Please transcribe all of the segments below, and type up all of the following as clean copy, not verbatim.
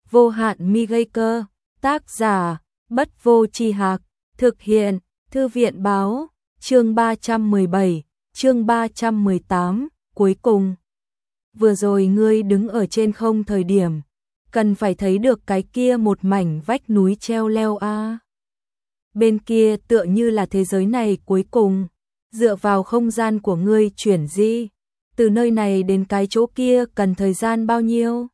Vô hạn mi gây cơ, tác giả, Bất Vô Tri Hạc, thực hiện, Thư viện báo, chương 317, chương 318, cuối cùng. Vừa rồi ngươi đứng ở trên không thời điểm, cần phải thấy được cái kia một mảnh vách núi treo leo a. Bên kia tựa như là thế giới này cuối cùng, dựa vào không gian của ngươi chuyển di, từ nơi này đến cái chỗ kia cần thời gian bao nhiêu?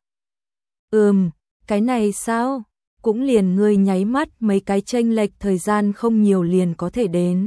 Cái này sao? Cũng liền ngươi nháy mắt mấy cái chênh lệch thời gian không nhiều liền có thể đến.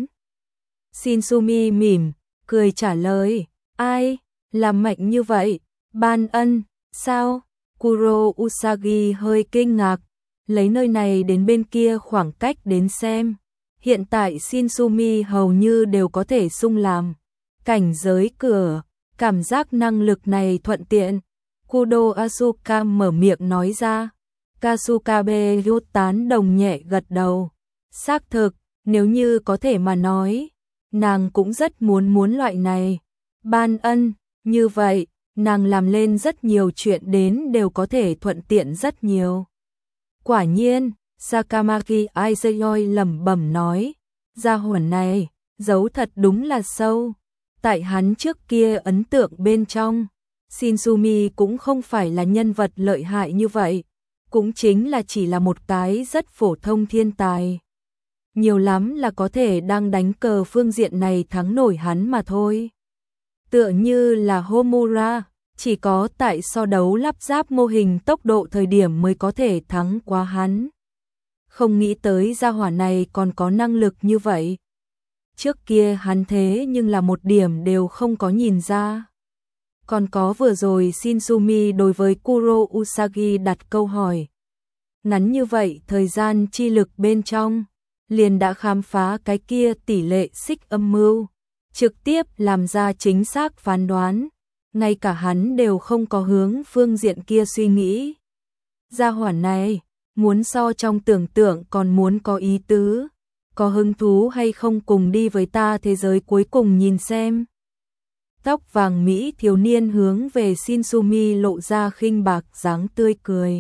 Shinsumi mỉm, cười trả lời, ai, làm mạnh như vậy? Ban ân, sao? Kuro Usagi hơi kinh ngạc, lấy nơi này đến bên kia khoảng cách đến xem. Hiện tại Shinsumi hầu như đều có thể xung làm cảnh giới cửa, cảm giác năng lực này thuận tiện. Kudo Asuka mở miệng nói ra. Kasukabe Ryu tán đồng nhẹ gật đầu. Xác thực, nếu như có thể mà nói, nàng cũng rất muốn loại này. Ban ân, như vậy, nàng làm lên rất nhiều chuyện đến đều có thể thuận tiện rất nhiều. Quả nhiên, Sakamaki Aizuyoi lẩm bẩm nói, gia hỏa này, giấu thật đúng là sâu. Tại hắn trước kia ấn tượng bên trong, Shinsumi cũng không phải là nhân vật lợi hại như vậy, cũng chính là chỉ là một cái rất phổ thông thiên tài. Nhiều lắm là có thể đang đánh cờ phương diện này thắng nổi hắn mà thôi. Tựa như là Homura, chỉ có tại so đấu lắp ráp mô hình tốc độ thời điểm mới có thể thắng qua hắn. Không nghĩ tới gia hỏa này còn có năng lực như vậy. Trước kia hắn thế nhưng là một điểm đều không có nhìn ra. Còn có vừa rồi Shinsumi đối với Kuro Usagi đặt câu hỏi. Ngắn như vậy thời gian chi lực bên trong, liền đã khám phá cái kia tỷ lệ xích âm mưu, trực tiếp làm ra chính xác phán đoán. Ngay cả hắn đều không có hướng phương diện kia suy nghĩ. Gia hỏa này, muốn so trong tưởng tượng còn muốn có ý tứ, có hứng thú hay không cùng đi với ta thế giới cuối cùng nhìn xem. Tóc vàng Mỹ thiếu niên hướng về Shinsumi lộ ra khinh bạc dáng tươi cười.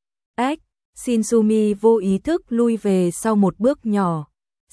Shinsumi vô ý thức lui về sau một bước nhỏ.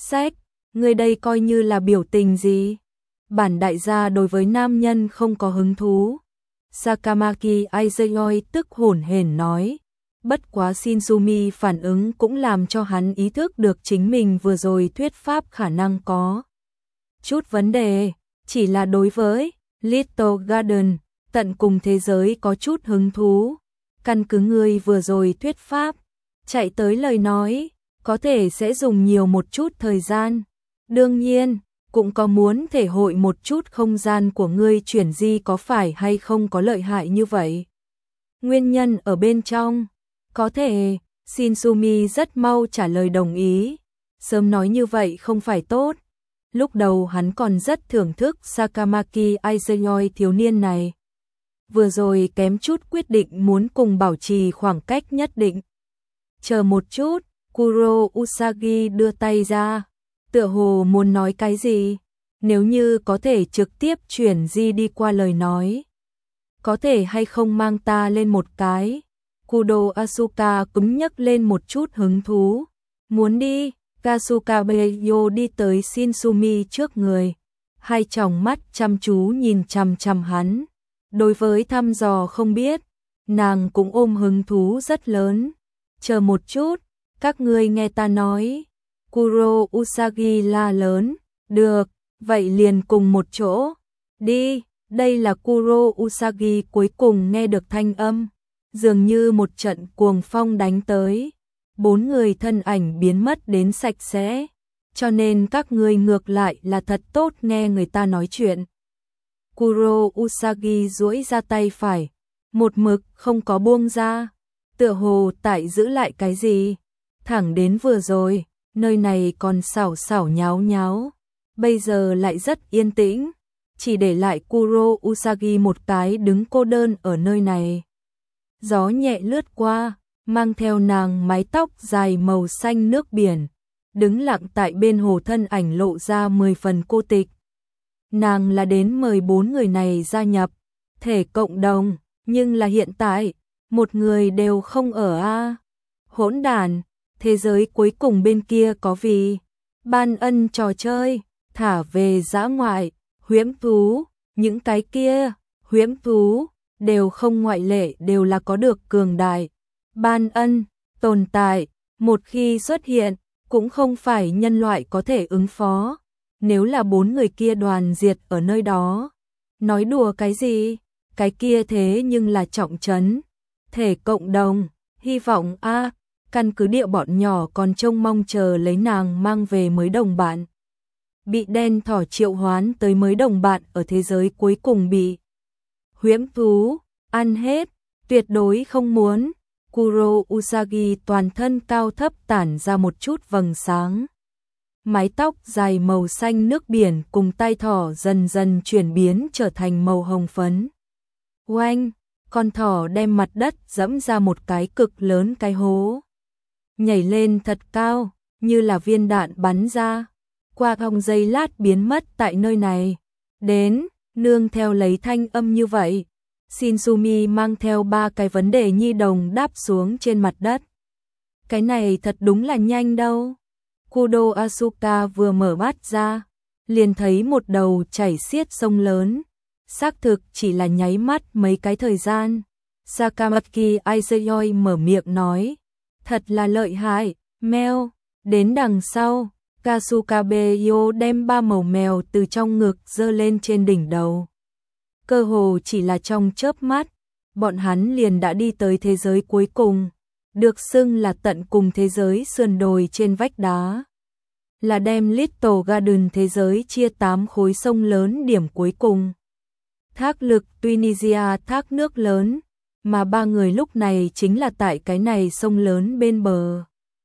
Người đây coi như là biểu tình gì? Bản đại gia đối với nam nhân không có hứng thú. Sakamaki Aizuyoi tức hổn hển nói. Bất quá Shinsumi phản ứng cũng làm cho hắn ý thức được chính mình vừa rồi thuyết pháp khả năng có chút vấn đề, chỉ là đối với Little Garden, tận cùng thế giới có chút hứng thú. Căn cứ ngươi vừa rồi thuyết pháp, chạy tới lời nói, có thể sẽ dùng nhiều một chút thời gian. Đương nhiên, cũng có muốn thể hội một chút không gian của ngươi chuyển di có phải hay không có lợi hại như vậy. Nguyên nhân ở bên trong, có thể, Shinsumi rất mau trả lời đồng ý. Sớm nói như vậy không phải tốt. Lúc đầu hắn còn rất thưởng thức Sakamaki Aizuyoi thiếu niên này. Vừa rồi kém chút quyết định muốn cùng bảo trì khoảng cách nhất định. Chờ một chút, Kuro Usagi đưa tay ra, tựa hồ muốn nói cái gì, nếu như có thể trực tiếp chuyển di đi qua lời nói. Có thể hay không mang ta lên một cái? Kudo Asuka cứng nhắc lên một chút hứng thú. Muốn đi, Kasukabeyo đi tới Shinsumi trước người. Hai tròng mắt chăm chú nhìn chằm chằm hắn. Đối với thăm dò không biết, nàng cũng ôm hứng thú rất lớn. Chờ một chút, các ngươi nghe ta nói. Kuro Usagi la lớn. Được, vậy liền cùng một chỗ. Đi, đây là Kuro Usagi cuối cùng nghe được thanh âm. Dường như một trận cuồng phong đánh tới. 4 người thân ảnh biến mất đến sạch sẽ. Cho nên các ngươi ngược lại là thật tốt nghe người ta nói chuyện. Kuro Usagi duỗi ra tay phải, một mực không có buông ra, tựa hồ tại giữ lại cái gì. Thẳng đến vừa rồi, nơi này còn xảo xảo nháo nháo, bây giờ lại rất yên tĩnh, chỉ để lại Kuro Usagi một cái đứng cô đơn ở nơi này. Gió nhẹ lướt qua, mang theo nàng mái tóc dài màu xanh nước biển, đứng lặng tại bên hồ, thân ảnh lộ ra 10 phần cô tịch. Nàng là đến mời 4 người này gia nhập thể cộng đồng, nhưng là hiện tại, một người đều không ở a. Hỗn đản, thế giới cuối cùng bên kia có vì ban ân trò chơi, thả về dã ngoại, huyễn thú, những cái kia, huyễn thú, đều không ngoại lệ đều là có được cường đại. Ban ân, tồn tại, một khi xuất hiện, cũng không phải nhân loại có thể ứng phó. Nếu là 4 người kia đoàn diệt ở nơi đó, nói đùa cái gì, cái kia thế nhưng là trọng trấn. Thể cộng đồng, hy vọng a căn cứ địa bọn nhỏ còn trông mong chờ lấy nàng mang về mới đồng bạn. Bị đen thỏ triệu hoán tới mới đồng bạn ở thế giới cuối cùng bị huyễn thú ăn hết, tuyệt đối không muốn. Kuro Usagi toàn thân cao thấp tản ra một chút vầng sáng. Mái tóc dài màu xanh nước biển cùng tai thỏ dần dần chuyển biến trở thành màu hồng phấn. Oanh, con thỏ đem mặt đất dẫm ra một cái cực lớn cái hố. Nhảy lên thật cao, như là viên đạn bắn ra. Qua vòng giây lát biến mất tại nơi này. Đến, nương theo lấy thanh âm như vậy. Shinsumi mang theo 3 cái vấn đề nhi đồng đáp xuống trên mặt đất. Cái này thật đúng là nhanh đâu. Kudo Asuka vừa mở mắt ra, liền thấy một đầu chảy xiết sông lớn. Xác thực chỉ là nháy mắt mấy cái thời gian. Sakamaki Aizuyoi mở miệng nói, thật là lợi hại, mèo. Đến đằng sau, Kasukabeyo đem 3 màu mèo từ trong ngực giơ lên trên đỉnh đầu. Cơ hồ chỉ là trong chớp mắt, bọn hắn liền đã đi tới thế giới cuối cùng, được xưng là tận cùng thế giới sườn đồi trên vách đá. Là đem Little Garden thế giới chia 8 khối sông lớn điểm cuối cùng. Thác lực Tunisia thác nước lớn, mà 3 người lúc này chính là tại cái này sông lớn bên bờ.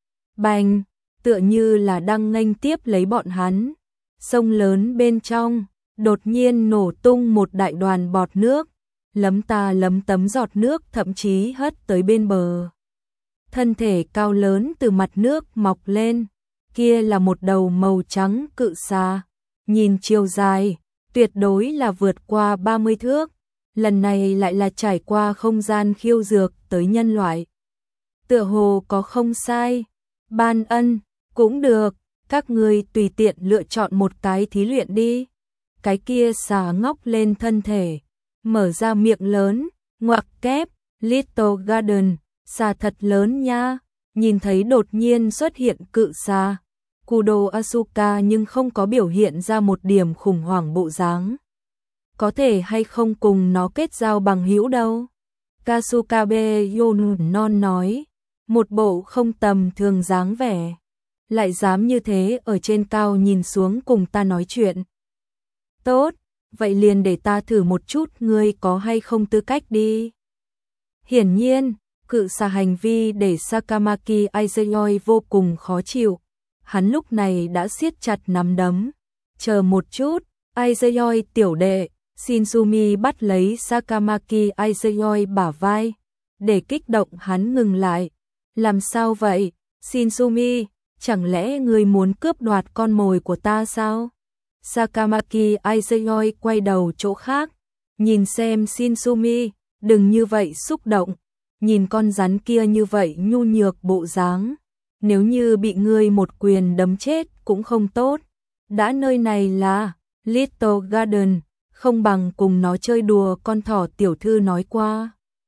Bành, tựa như là đang nghênh tiếp lấy bọn hắn. Sông lớn bên trong, đột nhiên nổ tung một đại đoàn bọt nước, lấm ta lấm tấm giọt nước thậm chí hất tới bên bờ. Thân thể cao lớn từ mặt nước mọc lên, kia là một đầu màu trắng cự xà, nhìn chiều dài, tuyệt đối là vượt qua 30 thước, lần này lại là trải qua không gian khiêu dược tới nhân loại. Tựa hồ có không sai, ban ân, cũng được, các ngươi tùy tiện lựa chọn một cái thí luyện đi. Cái kia xà ngóc lên thân thể, mở ra miệng lớn, ngoặc kép, Little Garden, xà thật lớn nha, nhìn thấy đột nhiên xuất hiện cự xà. Kudo Asuka nhưng không có biểu hiện ra một điểm khủng hoảng bộ dáng. Có thể hay không cùng nó kết giao bằng hữu đâu. Kasukabe non nói, một bộ không tầm thường dáng vẻ. Lại dám như thế ở trên cao nhìn xuống cùng ta nói chuyện. Tốt, vậy liền để ta thử một chút ngươi có hay không tư cách đi. Hiển nhiên, cự xà hành vi để Sakamaki Aizuyoi vô cùng khó chịu. Hắn lúc này đã siết chặt nắm đấm. Chờ một chút, Aizuyoi tiểu đệ. Shinsumi bắt lấy Sakamaki Aizuyoi bả vai, để kích động hắn ngừng lại. Làm sao vậy, Shinsumi, chẳng lẽ ngươi muốn cướp đoạt con mồi của ta sao? Sakamaki Aizuyoi quay đầu chỗ khác, nhìn xem Shinsumi, đừng như vậy xúc động, nhìn con rắn kia như vậy nhu nhược bộ dáng, nếu như bị ngươi một quyền đấm chết cũng không tốt. Đã nơi này là Little Garden, không bằng cùng nó chơi đùa, con thỏ tiểu thư nói qua.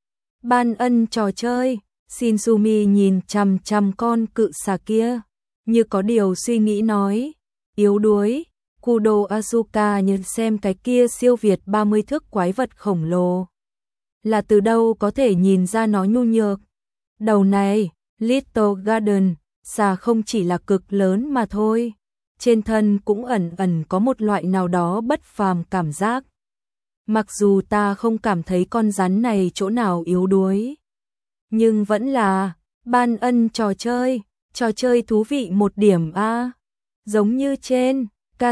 Ban ân trò chơi, Shinsumi nhìn chằm chằm con cự xà kia, như có điều suy nghĩ nói, yếu đuối. Kudo Asuka nhìn xem cái kia siêu việt 30 thước quái vật khổng lồ. Là từ đâu có thể nhìn ra nó nhu nhược. Đầu này, Little Garden, xà không chỉ là cực lớn mà thôi. Trên thân cũng ẩn ẩn có một loại nào đó bất phàm cảm giác. Mặc dù ta không cảm thấy con rắn này chỗ nào yếu đuối, nhưng vẫn là ban ân trò chơi thú vị một điểm a. Giống như trên,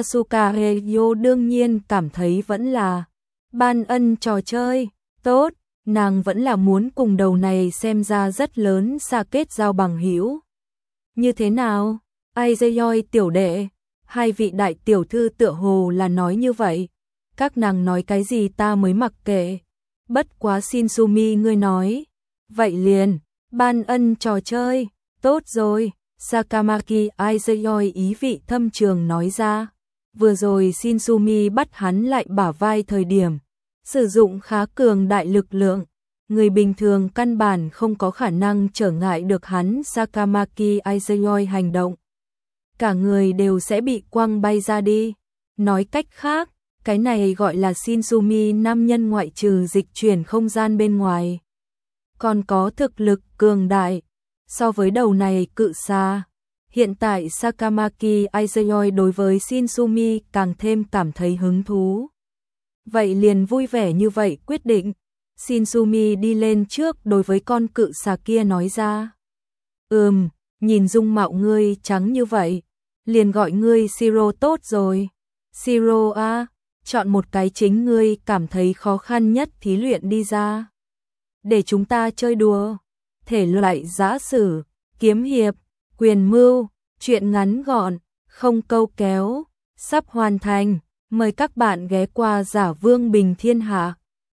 Kasukabeyo đương nhiên cảm thấy vẫn là ban ân trò chơi tốt, nàng vẫn là muốn cùng đầu này xem ra rất lớn xa kết giao bằng hữu. Như thế nào, Aizuyoi tiểu đệ, hai vị đại tiểu thư tựa hồ là nói như vậy. Các nàng nói cái gì ta mới mặc kệ. Bất quá Shinsumi ngươi nói, Vậy liền, ban ân trò chơi, tốt rồi, Sakamaki Aizuyoi ý vị thâm trường nói ra. Vừa rồi Shinsumi bắt hắn lại bả vai thời điểm, sử dụng khá cường đại lực lượng. Người bình thường căn bản không có khả năng trở ngại được hắn Sakamaki Aizuyoi hành động. Cả người đều sẽ bị quăng bay ra đi. Nói cách khác, cái này gọi là Shinsumi nam nhân ngoại trừ dịch chuyển không gian bên ngoài. Còn có thực lực cường đại. So với đầu này cự xa, hiện tại Sakamaki Aizuyoi đối với Shinsumi càng thêm cảm thấy hứng thú. Vậy liền vui vẻ như vậy quyết định. Shinsumi đi lên trước đối với con cự xà kia nói ra. Nhìn dung mạo ngươi trắng như vậy, liền gọi ngươi Shiro tốt rồi. Shiro à, chọn một cái chính ngươi cảm thấy khó khăn nhất thí luyện đi ra. Để chúng ta chơi đùa. Thể loại giã sử, kiếm hiệp, quyền mưu, truyện ngắn gọn, không câu kéo, sắp hoàn thành. Mời các bạn ghé qua Giả Vương Bình Thiên Hạ.